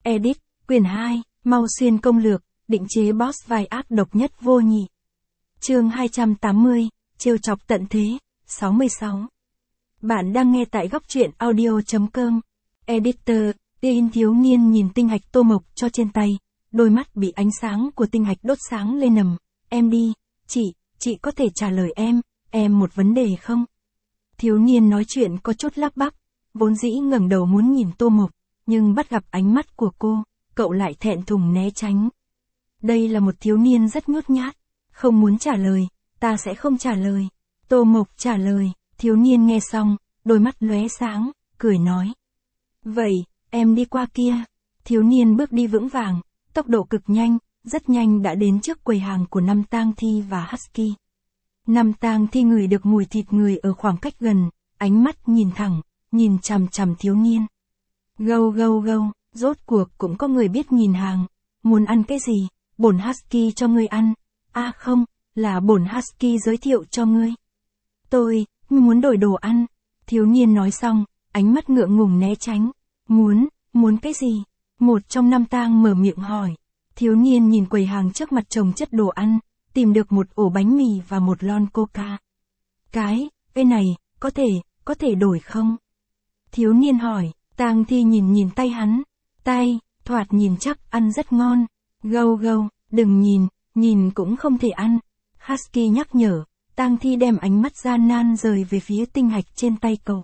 Edit, quyển 2, Mau Xuyên công lược, định chế boss vai ác độc nhất vô nhị. Chương 280, trêu chọc tận thế, 66. Bạn đang nghe tại góc truyện audio.com. Editor, Tiên thiếu niên nhìn tinh hạch tô mộc cho trên tay, đôi mắt bị ánh sáng của tinh hạch đốt sáng lên nầm. Em đi, chị có thể trả lời em một vấn đề không? Thiếu niên nói chuyện có chút lắp bắp, vốn dĩ ngẩng đầu muốn nhìn tô mộc, nhưng bắt gặp ánh mắt của cô, cậu lại thẹn thùng né tránh. Đây là một thiếu niên rất nhút nhát, không muốn trả lời, ta sẽ không trả lời. Tô mộc trả lời, thiếu niên nghe xong, đôi mắt lóe sáng, cười nói. Vậy, em đi qua kia. Thiếu niên bước đi vững vàng, tốc độ cực nhanh, rất nhanh đã đến trước quầy hàng của Năm Tang Thi và Husky. Năm Tang Thi ngửi được mùi thịt người ở khoảng cách gần, ánh mắt nhìn thẳng, nhìn chằm chằm thiếu niên. Gâu, rốt cuộc cũng có người biết nhìn hàng. Muốn ăn cái gì, bổn Husky cho ngươi ăn. À không, là bổn Husky giới thiệu cho ngươi. Tôi muốn đổi đồ ăn. Thiếu niên nói xong, ánh mắt ngượng ngùng né tránh. Muốn cái gì? Một trong năm tang mở miệng hỏi. Thiếu niên nhìn quầy hàng trước mặt chồng chất đồ ăn, tìm được một ổ bánh mì và một lon coca. Cái này, có thể đổi không? Thiếu niên hỏi. Tang Thi nhìn tay hắn. Tay, thoạt nhìn chắc ăn rất ngon. Gâu, đừng nhìn cũng không thể ăn. Husky nhắc nhở. Tang Thi đem ánh mắt gian nan rời về phía tinh hạch trên tay cậu.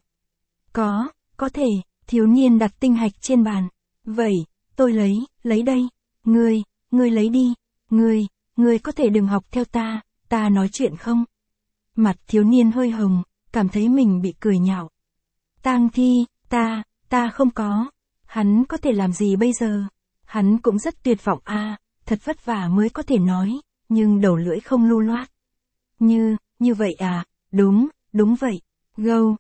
Có thể. Thiếu niên đặt tinh hạch trên bàn. Vậy, tôi lấy đây. Ngươi lấy đi. Ngươi có thể đừng học theo ta nói chuyện không? Mặt thiếu niên hơi hồng, cảm thấy mình bị cười nhạo. Tang Thi, ta không có. Hắn có thể làm gì bây giờ? Hắn cũng rất tuyệt vọng thật vất vả mới có thể nói, nhưng đầu lưỡi không lưu loát. Như vậy à? Đúng vậy. Gâu,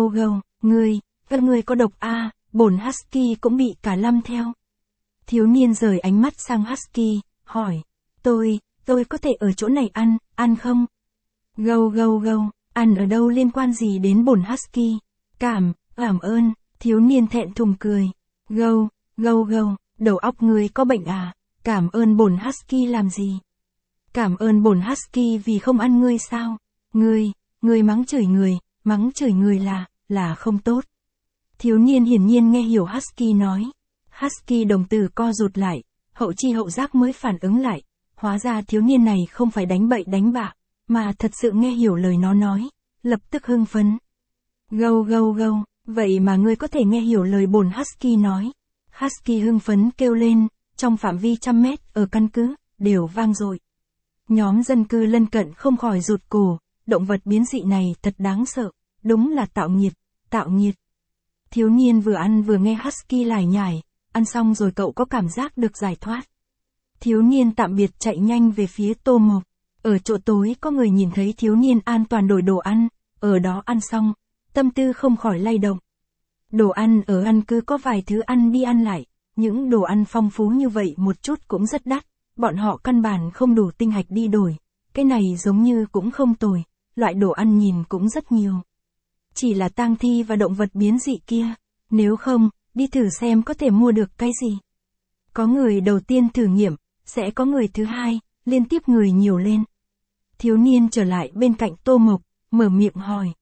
ngươi có độc bổn Husky cũng bị cả lâm theo. Thiếu niên rời ánh mắt sang Husky, hỏi, tôi có thể ở chỗ này ăn không? Gâu, ăn ở đâu liên quan gì đến bổn Husky? Cảm ơn, thiếu niên thẹn thùng cười. Gâu, đầu óc ngươi có bệnh à? Cảm ơn bổn Husky làm gì? Cảm ơn bổn Husky vì không ăn ngươi sao? Ngươi mắng chửi người là không tốt. Thiếu niên hiển nhiên nghe hiểu Husky nói. Husky đồng tử co rụt lại, hậu chi hậu giác mới phản ứng lại. Hóa ra thiếu niên này không phải đánh bậy đánh bạ, mà thật sự nghe hiểu lời nó nói, lập tức hưng phấn. Gâu, vậy mà ngươi có thể nghe hiểu lời bổn Husky nói. Husky hưng phấn kêu lên, trong phạm vi 100 mét ở căn cứ, đều vang dội. Nhóm dân cư lân cận không khỏi rụt cổ, động vật biến dị này thật đáng sợ, đúng là tạo nghiệt. Thiếu niên vừa ăn vừa nghe Husky lải nhải, ăn xong rồi cậu có cảm giác được giải thoát. Thiếu niên tạm biệt chạy nhanh về phía tô mộc. Ở chỗ tối có người nhìn thấy thiếu niên an toàn đổi đồ ăn, ở đó ăn xong, tâm tư không khỏi lay động. Đồ ăn ở ăn cứ có vài thứ ăn đi ăn lại, những đồ ăn phong phú như vậy một chút cũng rất đắt, bọn họ căn bản không đủ tinh hạch đi đổi, cái này giống như cũng không tồi, loại đồ ăn nhìn cũng rất nhiều. Chỉ là tang thi và động vật biến dị kia, nếu không, đi thử xem có thể mua được cái gì. Có người đầu tiên thử nghiệm, sẽ có người thứ hai, liên tiếp người nhiều lên. Thiếu niên trở lại bên cạnh tô mộc, mở miệng hỏi.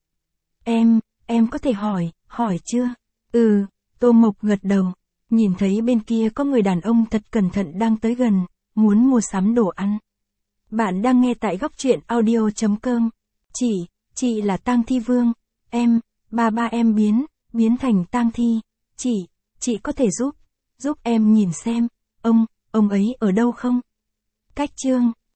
Em có thể hỏi chưa? Tô mộc gật đầu, nhìn thấy bên kia có người đàn ông thật cẩn thận đang tới gần, muốn mua sắm đồ ăn. Bạn đang nghe tại góc truyện audio.com. Chị là Tang Thi Vương, ba em biến thành tang thi, chị có thể giúp em nhìn xem, ông ấy ở đâu không? Cách chương